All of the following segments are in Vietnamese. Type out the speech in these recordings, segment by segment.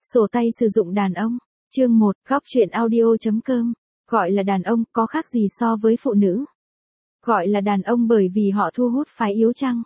Sổ tay sử dụng đàn ông. Chương 1, góc truyện audio.com. Gọi là đàn ông có khác gì so với phụ nữ? Gọi là đàn ông bởi vì họ thu hút phái yếu chăng?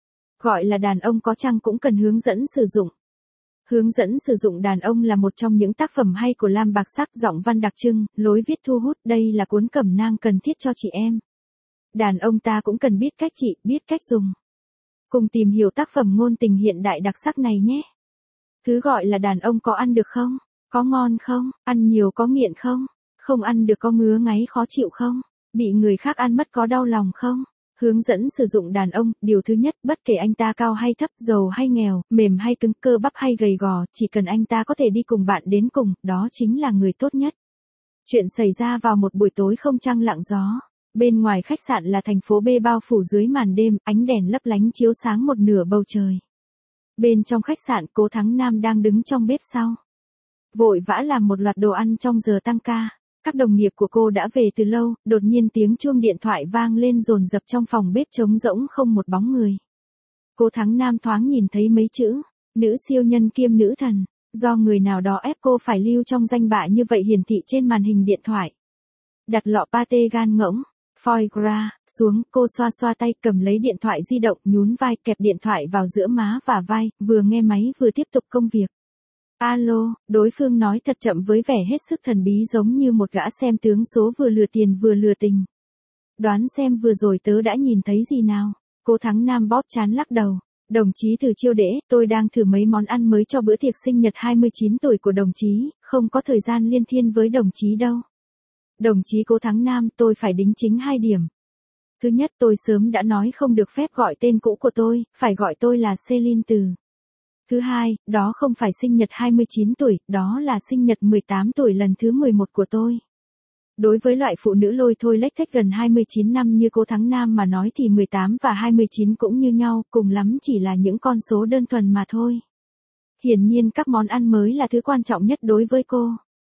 Gọi là đàn ông có chăng cũng cần hướng dẫn sử dụng. Hướng dẫn sử dụng đàn ông là một trong những tác phẩm hay của Lam Bạc Sắc, giọng văn đặc trưng, lối viết thu hút. Đây là cuốn cẩm nang cần thiết cho chị em. Đàn ông ta cũng cần biết cách trị, biết cách dùng. Cùng tìm hiểu tác phẩm ngôn tình hiện đại đặc sắc này nhé. Thứ gọi là đàn ông có ăn được không? Có ngon không? Ăn nhiều có nghiện không? Không ăn được có ngứa ngáy khó chịu không? Bị người khác ăn mất có đau lòng không? Hướng dẫn sử dụng đàn ông. Điều thứ nhất, bất kể anh ta cao hay thấp, giàu hay nghèo, mềm hay cứng, cơ bắp hay gầy gò, chỉ cần anh ta có thể đi cùng bạn đến cùng, đó chính là người tốt nhất. Chuyện xảy ra vào một buổi tối không trăng lặng gió. Bên ngoài khách sạn là thành phố B bao phủ dưới màn đêm, ánh đèn lấp lánh chiếu sáng một nửa bầu trời. Bên trong khách sạn, Cố Thắng Nam đang đứng trong bếp sau. Vội vã làm một loạt đồ ăn trong giờ tăng ca. Các đồng nghiệp của cô đã về từ lâu, đột nhiên tiếng chuông điện thoại vang lên dồn dập trong phòng bếp trống rỗng không một bóng người. Cố Thắng Nam thoáng nhìn thấy mấy chữ, nữ siêu nhân kiêm nữ thần, do người nào đó ép cô phải lưu trong danh bạ như vậy hiển thị trên màn hình điện thoại. Đặt lọ pate gan ngỗng, foie gras, xuống, cô xoa xoa tay cầm lấy điện thoại di động, nhún vai kẹp điện thoại vào giữa má và vai, vừa nghe máy vừa tiếp tục công việc. Alo, đối phương nói thật chậm với vẻ hết sức thần bí giống như một gã xem tướng số vừa lừa tiền vừa lừa tình. Đoán xem vừa rồi tớ đã nhìn thấy gì nào? Cố Thắng Nam bóp trán lắc đầu. Đồng chí Từ Chiêu Đễ, tôi đang thử mấy món ăn mới cho bữa tiệc sinh nhật 29 tuổi của đồng chí, không có thời gian liên thiên với đồng chí đâu. Đồng chí Cố Thắng Nam, tôi phải đính chính 2 điểm. Thứ nhất, tôi sớm đã nói không được phép gọi tên cũ của tôi, phải gọi tôi là Celine Từ. Thứ hai, đó không phải sinh nhật 29 tuổi, đó là sinh nhật 18 tuổi lần thứ 11 của tôi. Đối với loại phụ nữ lôi thôi lếch thếch gần 29 năm như Cố Thắng Nam mà nói thì 18 và 29 cũng như nhau, cùng lắm chỉ là những con số đơn thuần mà thôi. Hiển nhiên các món ăn mới là thứ quan trọng nhất đối với cô.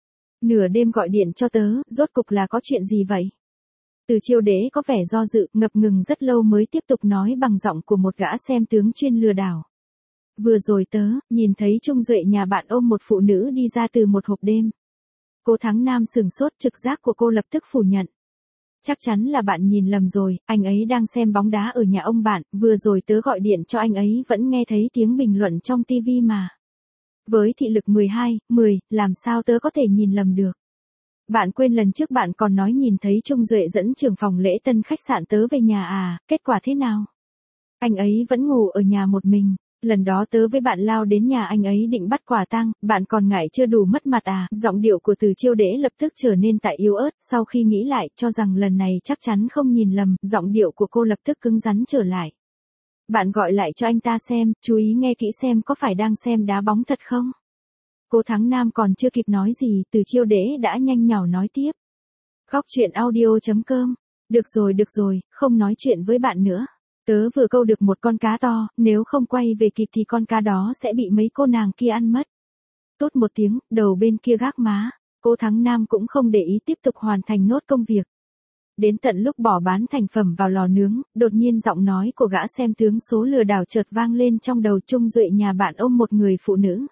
Nửa đêm gọi điện cho tớ, rốt cục là có chuyện gì vậy? Từ Chiêu Đễ có vẻ do dự, ngập ngừng rất lâu mới tiếp tục nói bằng giọng của một gã xem tướng chuyên lừa đảo. Vừa rồi tớ, nhìn thấy Trung Duệ nhà bạn ôm một phụ nữ đi ra từ một hộp đêm. Cố Thắng Nam sửng sốt, trực giác của cô lập tức phủ nhận. Chắc chắn là bạn nhìn lầm rồi, anh ấy đang xem bóng đá ở nhà ông bạn, vừa rồi tớ gọi điện cho anh ấy vẫn nghe thấy tiếng bình luận trong tivi mà. Với thị lực 12/10, làm sao tớ có thể nhìn lầm được? Bạn quên lần trước bạn còn nói nhìn thấy Trung Duệ dẫn trưởng phòng lễ tân khách sạn tớ về nhà à, kết quả thế nào? Anh ấy vẫn ngủ ở nhà một mình. Lần đó tớ với bạn lao đến nhà anh ấy định bắt quả tang, bạn còn ngại chưa đủ mất mặt à? Giọng điệu của Từ Chiêu Đễ lập tức trở nên tại yếu ớt, sau khi nghĩ lại, cho rằng lần này chắc chắn không nhìn lầm, giọng điệu của cô lập tức cứng rắn trở lại. Bạn gọi lại cho anh ta xem, chú ý nghe kỹ xem có phải đang xem đá bóng thật không? Cố Thắng Nam còn chưa kịp nói gì, Từ Chiêu Đễ đã nhanh nhảu nói tiếp. Góc truyện audio.com. Được rồi, không nói chuyện với bạn nữa. Tớ vừa câu được một con cá to, nếu không quay về kịp thì con cá đó sẽ bị mấy cô nàng kia ăn mất. Tốt một tiếng, đầu bên kia gác má. Cố Thắng Nam cũng không để ý tiếp tục hoàn thành nốt công việc. Đến tận lúc bỏ bán thành phẩm vào lò nướng, đột nhiên giọng nói của gã xem tướng số lừa đảo chợt vang lên trong đầu Trung Duệ nhà bạn ôm một người phụ nữ.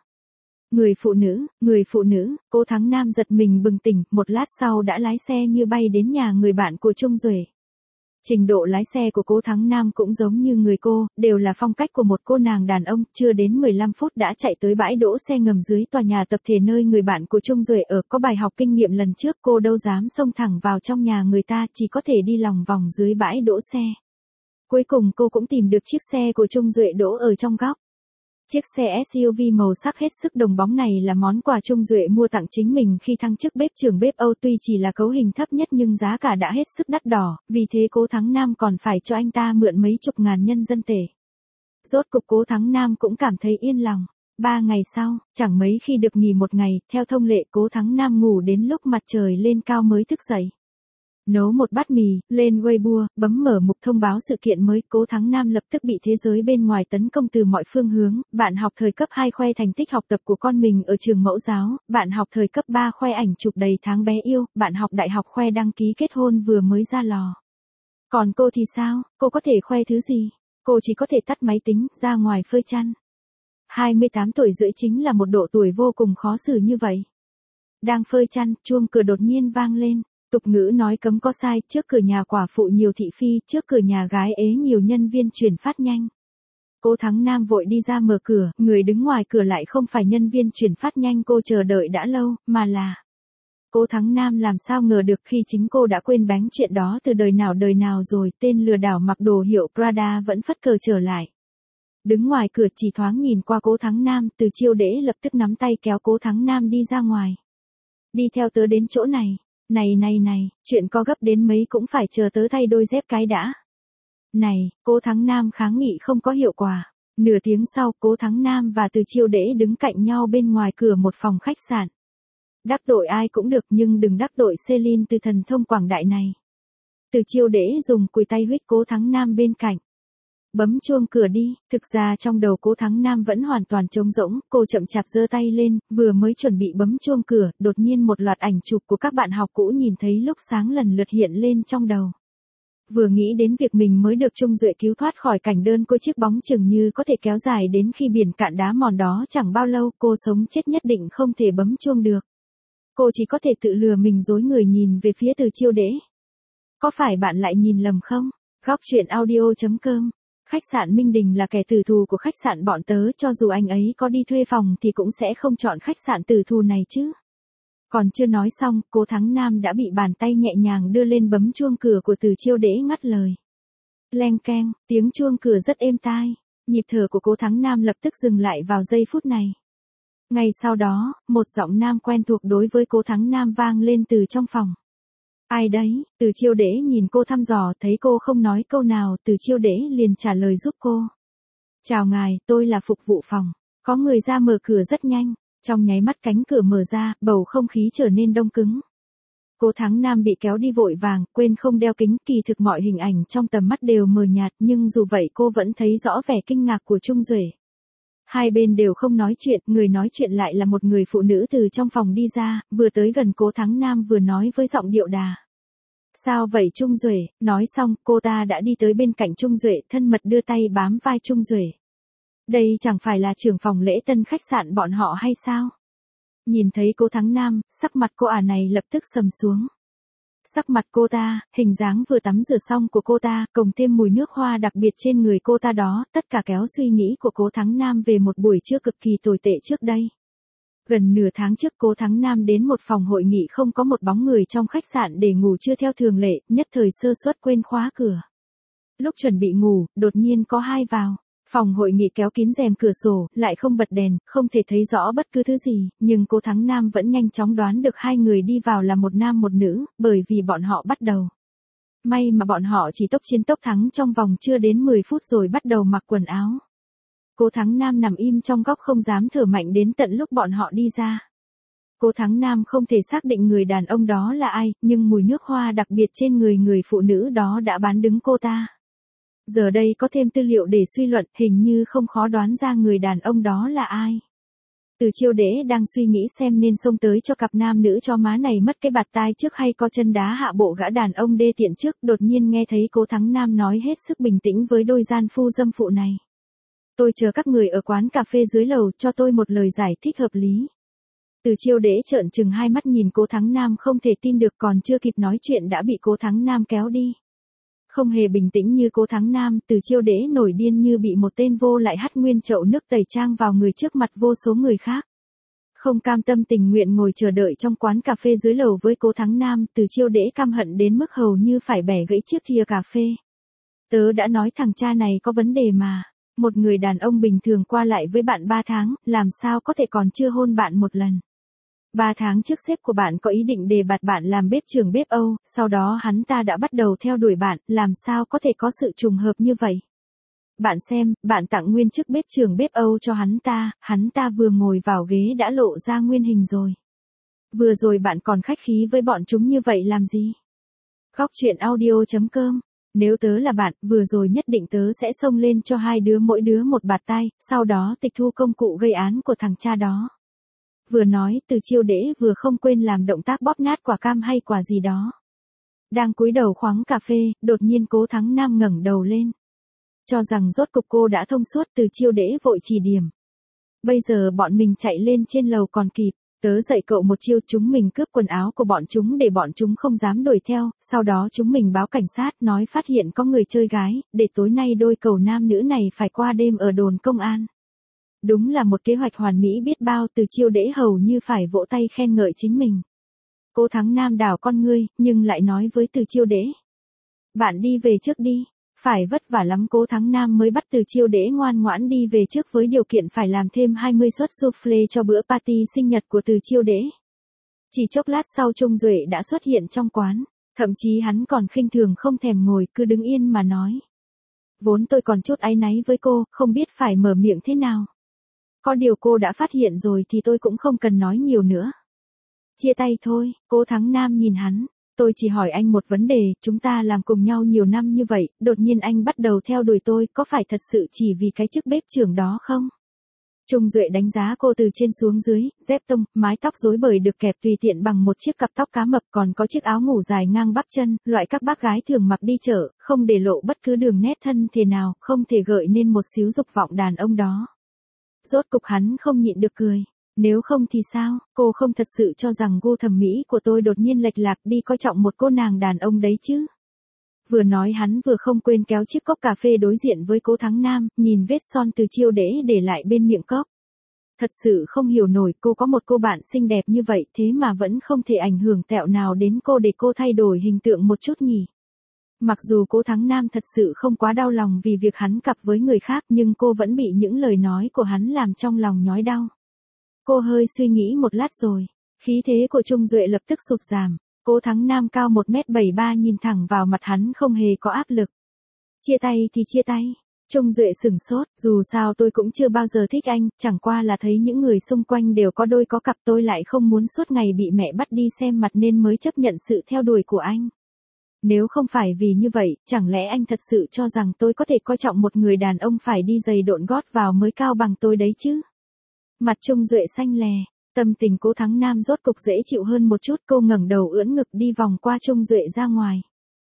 Người phụ nữ, Cố Thắng Nam giật mình bừng tỉnh, một lát sau đã lái xe như bay đến nhà người bạn của Trung Duệ. Trình độ lái xe của Cố Thắng Nam cũng giống như người cô, đều là phong cách của một cô nàng đàn ông, chưa đến 15 phút đã chạy tới bãi đỗ xe ngầm dưới tòa nhà tập thể nơi người bạn của Trung Duệ ở, có bài học kinh nghiệm lần trước cô đâu dám xông thẳng vào trong nhà người ta, chỉ có thể đi lòng vòng dưới bãi đỗ xe. Cuối cùng cô cũng tìm được chiếc xe của Trung Duệ đỗ ở trong góc. Chiếc xe SUV màu sắc hết sức đồng bóng này là món quà Trung Duệ mua tặng chính mình khi thăng chức bếp trưởng bếp Âu, tuy chỉ là cấu hình thấp nhất nhưng giá cả đã hết sức đắt đỏ, vì thế Cố Thắng Nam còn phải cho anh ta mượn mấy chục ngàn nhân dân tệ. Rốt cục Cố Thắng Nam cũng cảm thấy yên lòng. 3 ngày sau, chẳng mấy khi được nghỉ một ngày, theo thông lệ Cố Thắng Nam ngủ đến lúc mặt trời lên cao mới thức dậy. Nấu một bát mì, lên Weibo, bấm mở mục thông báo sự kiện mới, Cố Thắng Nam lập tức bị thế giới bên ngoài tấn công từ mọi phương hướng, bạn học thời cấp 2 khoe thành tích học tập của con mình ở trường mẫu giáo, bạn học thời cấp 3 khoe ảnh chụp đầy tháng bé yêu, bạn học đại học khoe đăng ký kết hôn vừa mới ra lò. Còn cô thì sao, cô có thể khoe thứ gì? Cô chỉ có thể tắt máy tính, ra ngoài phơi chăn. 28 tuổi rưỡi chính là một độ tuổi vô cùng khó xử như vậy. Đang phơi chăn, chuông cửa đột nhiên vang lên. Tục ngữ nói cấm có sai, trước cửa nhà quả phụ nhiều thị phi, trước cửa nhà gái ế nhiều nhân viên chuyển phát nhanh. Cố Thắng Nam vội đi ra mở cửa, người đứng ngoài cửa lại không phải nhân viên chuyển phát nhanh cô chờ đợi đã lâu, mà là... Cố Thắng Nam làm sao ngờ được khi chính cô đã quên bánh chuyện đó từ đời nào rồi, tên lừa đảo mặc đồ hiệu Prada vẫn phất cờ trở lại. Đứng ngoài cửa chỉ thoáng nhìn qua Cố Thắng Nam, Từ Chiêu Đễ lập tức nắm tay kéo Cố Thắng Nam đi ra ngoài. Đi theo tớ đến chỗ này. Này, chuyện có gấp đến mấy cũng phải chờ tớ thay đôi dép cái đã. Này, Cố Thắng Nam kháng nghị không có hiệu quả. Nửa tiếng sau, Cố Thắng Nam và Từ Chiêu Đễ đứng cạnh nhau bên ngoài cửa một phòng khách sạn. Đắc tội ai cũng được nhưng đừng đắc tội Celine từ thần thông quảng đại này. Từ Chiêu Đễ dùng cùi tay huých Cố Thắng Nam bên cạnh. Bấm chuông cửa đi, thực ra trong đầu Cố Thắng Nam vẫn hoàn toàn trống rỗng, cô chậm chạp giơ tay lên, vừa mới chuẩn bị bấm chuông cửa, đột nhiên một loạt ảnh chụp của các bạn học cũ nhìn thấy lúc sáng lần lượt hiện lên trong đầu. Vừa nghĩ đến việc mình mới được Trung Duệ cứu thoát khỏi cảnh đơn côi chiếc bóng chừng như có thể kéo dài đến khi biển cạn đá mòn đó chẳng bao lâu, cô sống chết nhất định không thể bấm chuông được. Cô chỉ có thể tự lừa mình dối người nhìn về phía Từ Chiêu Đễ. Có phải bạn lại nhìn lầm không? Góc truyện audio.com. Khách sạn Minh Đình là kẻ tử thù của khách sạn bọn tớ, cho dù anh ấy có đi thuê phòng thì cũng sẽ không chọn khách sạn tử thù này chứ. Còn chưa nói xong, Cố Thắng Nam đã bị bàn tay nhẹ nhàng đưa lên bấm chuông cửa của Từ Chiêu Đễ ngắt lời. Leng keng, tiếng chuông cửa rất êm tai. Nhịp thở của Cố Thắng Nam lập tức dừng lại vào giây phút này. Ngay sau đó, một giọng nam quen thuộc đối với Cố Thắng Nam vang lên từ trong phòng. Ai đấy? Từ Chiêu Đễ nhìn cô thăm dò, thấy cô không nói câu nào, Từ Chiêu Đễ liền trả lời giúp cô. Chào ngài, tôi là phục vụ phòng. Có người ra mở cửa rất nhanh. Trong nháy mắt cánh cửa mở ra, bầu không khí trở nên đông cứng. Cố Thắng Nam bị kéo đi vội vàng, quên không đeo kính, kỳ thực mọi hình ảnh trong tầm mắt đều mờ nhạt, nhưng dù vậy cô vẫn thấy rõ vẻ kinh ngạc của Trung Duệ. Hai bên đều không nói chuyện, người nói chuyện lại là một người phụ nữ từ trong phòng đi ra, vừa tới gần Cố Thắng Nam vừa nói với giọng điệu đà. Sao vậy Trung Duệ? Nói xong, cô ta đã đi tới bên cạnh Trung Duệ, thân mật đưa tay bám vai Trung Duệ. Đây chẳng phải là trưởng phòng lễ tân khách sạn bọn họ hay sao? Nhìn thấy Cố Thắng Nam, sắc mặt cô ả này lập tức sầm xuống. Sắc mặt cô ta, hình dáng vừa tắm rửa xong của cô ta, cộng thêm mùi nước hoa đặc biệt trên người cô ta đó, tất cả kéo suy nghĩ của Cố Thắng Nam về một buổi trưa cực kỳ tồi tệ trước đây. Gần nửa tháng trước Cố Thắng Nam đến một phòng hội nghị không có một bóng người trong khách sạn để ngủ trưa theo thường lệ, nhất thời sơ suất quên khóa cửa. Lúc chuẩn bị ngủ, đột nhiên có ai vào. Phòng hội nghị kéo kín rèm cửa sổ, lại không bật đèn, không thể thấy rõ bất cứ thứ gì, nhưng Cố Thắng Nam vẫn nhanh chóng đoán được hai người đi vào là một nam một nữ, bởi vì bọn họ bắt đầu. May mà bọn họ chỉ tốc chiến tốc thắng trong vòng chưa đến 10 phút rồi bắt đầu mặc quần áo. Cố Thắng Nam nằm im trong góc không dám thở mạnh đến tận lúc bọn họ đi ra. Cố Thắng Nam không thể xác định người đàn ông đó là ai, nhưng mùi nước hoa đặc biệt trên người phụ nữ đó đã bán đứng cô ta. Giờ đây có thêm tư liệu để suy luận, hình như không khó đoán ra người đàn ông đó là ai. Từ Chiêu Đễ đang suy nghĩ xem nên xông tới cho cặp nam nữ cho má này mất cái bạt tai trước hay co chân đá hạ bộ gã đàn ông đê tiện trước, đột nhiên nghe thấy Cố Thắng Nam nói hết sức bình tĩnh với đôi gian phu dâm phụ này. Tôi chờ các người ở quán cà phê dưới lầu, cho tôi một lời giải thích hợp lý. Từ Chiêu Đễ trợn trừng hai mắt nhìn Cố Thắng Nam không thể tin được, còn chưa kịp nói chuyện đã bị Cố Thắng Nam kéo đi. Không hề bình tĩnh như Cố Thắng Nam, Từ Chiêu Đễ nổi điên như bị một tên vô lại hắt nguyên chậu nước tẩy trang vào người trước mặt vô số người khác. Không cam tâm tình nguyện ngồi chờ đợi trong quán cà phê dưới lầu với Cố Thắng Nam, Từ Chiêu Đễ căm hận đến mức hầu như phải bẻ gãy chiếc thìa cà phê. Tớ đã nói thằng cha này có vấn đề mà. Một người đàn ông bình thường qua lại với bạn 3 tháng, làm sao có thể còn chưa hôn bạn một lần. 3 tháng trước sếp của bạn có ý định đề bạt bạn làm bếp trưởng bếp Âu, sau đó hắn ta đã bắt đầu theo đuổi bạn, làm sao có thể có sự trùng hợp như vậy. Bạn xem, bạn tặng nguyên chức bếp trưởng bếp Âu cho hắn ta vừa ngồi vào ghế đã lộ ra nguyên hình rồi. Vừa rồi bạn còn khách khí với bọn chúng như vậy làm gì? Góc truyện audio.com. Nếu tớ là bạn, vừa rồi nhất định tớ sẽ xông lên cho hai đứa mỗi đứa một bạt tai, sau đó tịch thu công cụ gây án của thằng cha đó. Vừa nói, Từ Chiêu Đễ vừa không quên làm động tác bóp nát quả cam hay quả gì đó. Đang cúi đầu khoáng cà phê, đột nhiên Cố Thắng Nam ngẩng đầu lên. Cho rằng rốt cục cô đã thông suốt, Từ Chiêu Đễ vội chỉ điểm. Bây giờ bọn mình chạy lên trên lầu còn kịp. Tớ dạy cậu một chiêu, chúng mình cướp quần áo của bọn chúng để bọn chúng không dám đuổi theo, sau đó chúng mình báo cảnh sát nói phát hiện có người chơi gái, để tối nay đôi cầu nam nữ này phải qua đêm ở đồn công an. Đúng là một kế hoạch hoàn mỹ biết bao. Từ Chiêu Đễ hầu như phải vỗ tay khen ngợi chính mình. Cố Thắng Nam đảo con ngươi, nhưng lại nói với Từ Chiêu Đễ. Bạn đi về trước đi. Phải vất vả lắm Cố Thắng Nam mới bắt Từ Chiêu Đễ ngoan ngoãn đi về trước với điều kiện phải làm thêm 20 suất soufflé cho bữa party sinh nhật của Từ Chiêu Đễ. Chỉ chốc lát sau Trung Duệ đã xuất hiện trong quán, thậm chí hắn còn khinh thường không thèm ngồi, cứ đứng yên mà nói. Vốn tôi còn chút áy náy với cô, không biết phải mở miệng thế nào. Có điều cô đã phát hiện rồi thì tôi cũng không cần nói nhiều nữa. Chia tay thôi. Cố Thắng Nam nhìn hắn. Tôi chỉ hỏi anh một vấn đề, chúng ta làm cùng nhau nhiều năm như vậy, đột nhiên anh bắt đầu theo đuổi tôi, có phải thật sự chỉ vì cái chức bếp trưởng đó không? Trung Duệ đánh giá cô từ trên xuống dưới, dép tông, mái tóc rối bời được kẹp tùy tiện bằng một chiếc cặp tóc cá mập, còn có chiếc áo ngủ dài ngang bắp chân, loại các bác gái thường mặc đi chợ, không để lộ bất cứ đường nét thân thể nào, không thể gợi nên một xíu dục vọng đàn ông đó. Rốt cục hắn không nhịn được cười. Nếu không thì sao, cô không thật sự cho rằng gu thẩm mỹ của tôi đột nhiên lệch lạc đi coi trọng một cô nàng đàn ông đấy chứ. Vừa nói hắn vừa không quên kéo chiếc cốc cà phê đối diện với Cố Thắng Nam, nhìn vết son Từ Chiêu Đễ để lại bên miệng cốc. Thật sự không hiểu nổi cô có một cô bạn xinh đẹp như vậy thế mà vẫn không thể ảnh hưởng tẹo nào đến cô để cô thay đổi hình tượng một chút nhỉ. Mặc dù Cố Thắng Nam thật sự không quá đau lòng vì việc hắn cặp với người khác nhưng cô vẫn bị những lời nói của hắn làm trong lòng nhói đau. Cô hơi suy nghĩ một lát rồi, khí thế của Trung Duệ lập tức sụt giảm. Cố Thắng Nam cao 1m73 nhìn thẳng vào mặt hắn không hề có áp lực. Chia tay thì chia tay. Trung Duệ sửng sốt, dù sao tôi cũng chưa bao giờ thích anh, chẳng qua là thấy những người xung quanh đều có đôi có cặp tôi lại không muốn suốt ngày bị mẹ bắt đi xem mặt nên mới chấp nhận sự theo đuổi của anh. Nếu không phải vì như vậy, chẳng lẽ anh thật sự cho rằng tôi có thể coi trọng một người đàn ông phải đi giày độn gót vào mới cao bằng tôi đấy chứ? Mặt Trung Duệ xanh lè, tâm tình Cố Thắng Nam rốt cục dễ chịu hơn một chút, cô ngẩng đầu ưỡn ngực đi vòng qua Trung Duệ ra ngoài.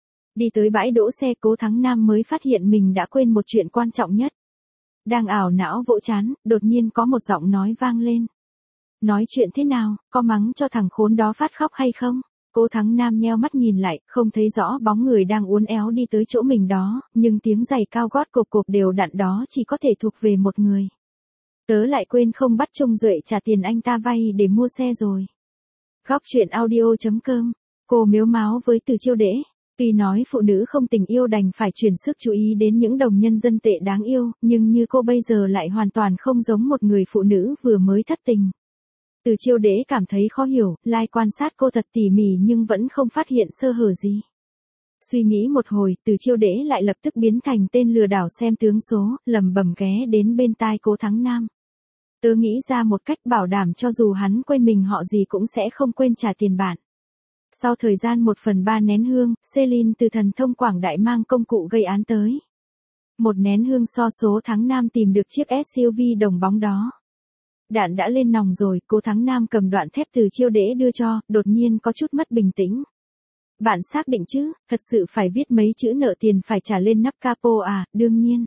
Đi tới bãi đỗ xe Cố Thắng Nam mới phát hiện mình đã quên một chuyện quan trọng nhất. Đang ảo não vỗ chán, đột nhiên có một giọng nói vang lên. Nói chuyện thế nào, có mắng cho thằng khốn đó phát khóc hay không? Cố Thắng Nam nheo mắt nhìn lại, không thấy rõ bóng người đang uốn éo đi tới chỗ mình đó, nhưng tiếng giày cao gót cộp cộp đều đặn đó chỉ có thể thuộc về một người. Tớ lại quên không bắt Trung Duệ trả tiền anh ta vay để mua xe rồi. Góc truyện audio.com. Cô mếu máo với Từ Chiêu Đễ. Tuy nói phụ nữ không tình yêu đành phải chuyển sức chú ý đến những đồng nhân dân tệ đáng yêu, nhưng như cô bây giờ lại hoàn toàn không giống một người phụ nữ vừa mới thất tình. Từ Chiêu Đễ cảm thấy khó hiểu, lai quan sát cô thật tỉ mỉ nhưng vẫn không phát hiện sơ hở gì. Suy nghĩ một hồi, Từ Chiêu Đễ lại lập tức biến thành tên lừa đảo xem tướng số, lẩm bẩm ghé đến bên tai Cố Thắng Nam. Tớ nghĩ ra một cách bảo đảm cho dù hắn quên mình họ gì cũng sẽ không quên trả tiền bạn. Sau thời gian 1/3 nén hương, Celine từ thần thông quảng đại mang công cụ gây án tới. Một nén hương so số Thắng Nam tìm được chiếc SUV đồng bóng đó. Đạn đã lên nòng rồi, Cố Thắng Nam cầm đoạn thép Từ Chiêu Đễ đưa cho, đột nhiên có chút mất bình tĩnh. Bạn xác định chứ, thật sự phải viết mấy chữ nợ tiền phải trả lên nắp capo à, đương nhiên.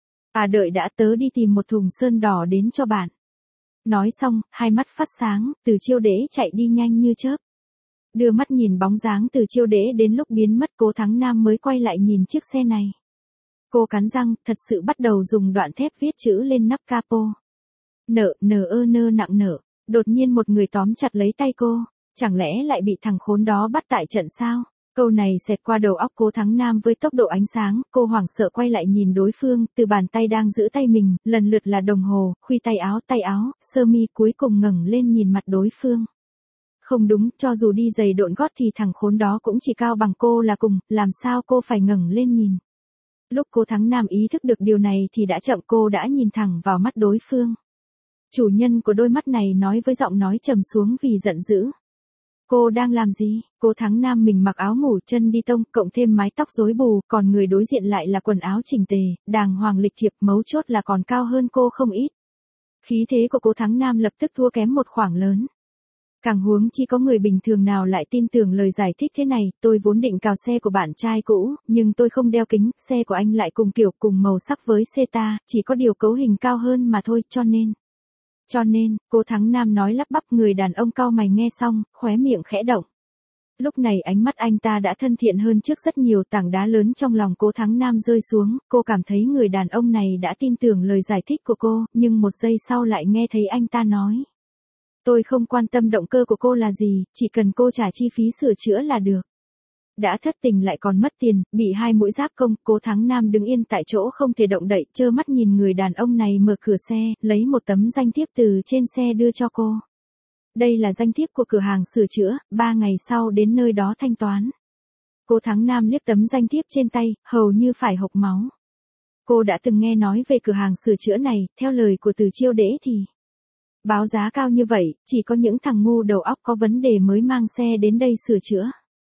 À đợi đã, tớ đi tìm một thùng sơn đỏ đến cho bạn. Nói xong, hai mắt phát sáng, Từ Chiêu Đễ chạy đi nhanh như chớp. Đưa mắt nhìn bóng dáng Từ Chiêu Đễ đến lúc biến mất Cố Thắng Nam mới quay lại nhìn chiếc xe này. Cô cắn răng, thật sự bắt đầu dùng đoạn thép viết chữ lên nắp capo. Nợ nặng nợ. Đột nhiên một người tóm chặt lấy tay cô. Chẳng lẽ lại bị thằng khốn đó bắt tại trận sao? Câu này xẹt qua đầu óc Cố Thắng Nam với tốc độ ánh sáng, cô hoảng sợ quay lại nhìn đối phương, từ bàn tay đang giữ tay mình, lần lượt là đồng hồ, khuy tay áo, sơ mi cuối cùng ngẩng lên nhìn mặt đối phương. Không đúng, cho dù đi giày độn gót thì thằng khốn đó cũng chỉ cao bằng cô là cùng, làm sao cô phải ngẩng lên nhìn. Lúc Cố Thắng Nam ý thức được điều này thì đã chậm, cô đã nhìn thẳng vào mắt đối phương. Chủ nhân của đôi mắt này nói với giọng nói trầm xuống vì giận dữ. Cô đang làm gì? Cố Thắng Nam mình mặc áo ngủ chân đi tông, cộng thêm mái tóc rối bù, còn người đối diện lại là quần áo chỉnh tề, đàng hoàng lịch thiệp, mấu chốt là còn cao hơn cô không ít. Khí thế của Cố Thắng Nam lập tức thua kém một khoảng lớn. Càng huống chi có người bình thường nào lại tin tưởng lời giải thích thế này, tôi vốn định cào xe của bạn trai cũ, nhưng tôi không đeo kính, xe của anh lại cùng kiểu cùng màu sắc với xe ta, chỉ có điều cấu hình cao hơn mà thôi, cho nên. Cho nên, Cố Thắng Nam nói lắp bắp, người đàn ông cau mày nghe xong, khóe miệng khẽ động. Lúc này ánh mắt anh ta đã thân thiện hơn trước rất nhiều, tảng đá lớn trong lòng Cố Thắng Nam rơi xuống, cô cảm thấy người đàn ông này đã tin tưởng lời giải thích của cô, nhưng một giây sau lại nghe thấy anh ta nói. Tôi không quan tâm động cơ của cô là gì, chỉ cần cô trả chi phí sửa chữa là được. Đã thất tình lại còn mất tiền, bị 2 mũi giáp công, Cố Thắng Nam đứng yên tại chỗ không thể động đậy, trơ mắt nhìn người đàn ông này mở cửa xe, lấy một tấm danh thiếp từ trên xe đưa cho cô. Đây là danh thiếp của cửa hàng sửa chữa, 3 ngày sau đến nơi đó thanh toán. Cố Thắng Nam liếc tấm danh thiếp trên tay, hầu như phải hộc máu. Cô đã từng nghe nói về cửa hàng sửa chữa này, theo lời của Từ Chiêu Đễ thì báo giá cao như vậy, chỉ có những thằng ngu đầu óc có vấn đề mới mang xe đến đây sửa chữa.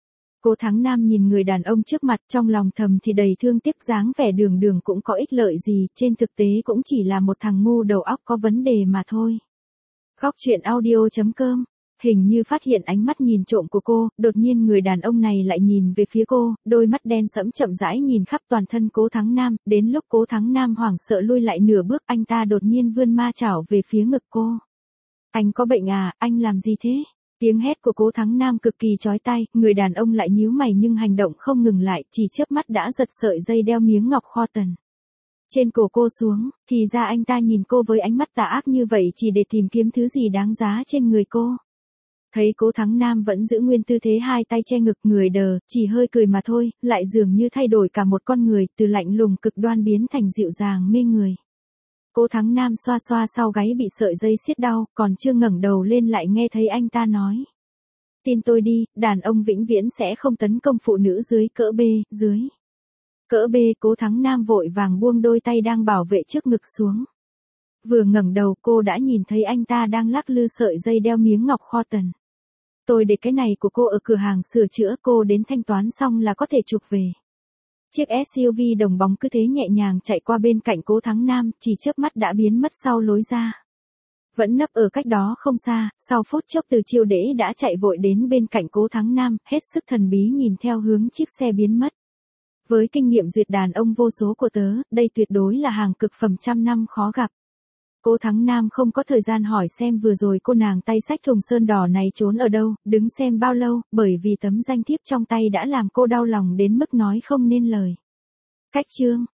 Cố Thắng Nam nhìn người đàn ông trước mặt, trong lòng thầm thì đầy thương tiếc, dáng vẻ đường đường cũng có ích lợi gì, trên thực tế cũng chỉ là một thằng ngu đầu óc có vấn đề mà thôi. Góc truyện audio.com. Hình như phát hiện ánh mắt nhìn trộm của cô, đột nhiên người đàn ông này lại nhìn về phía cô, đôi mắt đen sẫm chậm rãi nhìn khắp toàn thân Cố Thắng Nam, đến lúc Cố Thắng Nam hoảng sợ lui lại nửa bước, anh ta đột nhiên vươn ma chảo về phía ngực cô. Anh có bệnh à, anh làm gì thế? Tiếng hét của Cố Thắng Nam cực kỳ chói tai, người đàn ông lại nhíu mày nhưng hành động không ngừng lại, chỉ chớp mắt đã giật sợi dây đeo miếng ngọc kho tần trên cổ cô xuống, thì ra anh ta nhìn cô với ánh mắt tà ác như vậy chỉ để tìm kiếm thứ gì đáng giá trên người cô. Thấy Cố Thắng Nam vẫn giữ nguyên tư thế hai tay che ngực, người đờ, chỉ hơi cười mà thôi, lại dường như thay đổi cả một con người, từ lạnh lùng cực đoan biến thành dịu dàng mê người. Cố Thắng Nam xoa xoa sau gáy bị sợi dây siết đau, còn chưa ngẩng đầu lên lại nghe thấy anh ta nói. Tin tôi đi, đàn ông vĩnh viễn sẽ không tấn công phụ nữ dưới cỡ B, dưới. Cỡ B. Cố Thắng Nam vội vàng buông đôi tay đang bảo vệ trước ngực xuống. Vừa ngẩng đầu cô đã nhìn thấy anh ta đang lắc lư sợi dây đeo miếng ngọc kho tần. Tôi để cái này của cô ở cửa hàng sửa chữa, cô đến thanh toán xong là có thể trục về. Chiếc SUV đồng bóng cứ thế nhẹ nhàng chạy qua bên cạnh Cố Thắng Nam, chỉ chớp mắt đã biến mất sau lối ra. Vẫn nấp ở cách đó không xa, sau phút chốc Từ Chiêu Đễ đã chạy vội đến bên cạnh Cố Thắng Nam, hết sức thần bí nhìn theo hướng chiếc xe biến mất. Với kinh nghiệm duyệt đàn ông vô số của tớ, đây tuyệt đối là hàng cực phẩm trăm năm khó gặp. Cố Thắng Nam không có thời gian hỏi xem vừa rồi cô nàng tay xách thùng sơn đỏ này trốn ở đâu, đứng xem bao lâu, bởi vì tấm danh thiếp trong tay đã làm cô đau lòng đến mức nói không nên lời. Cách chương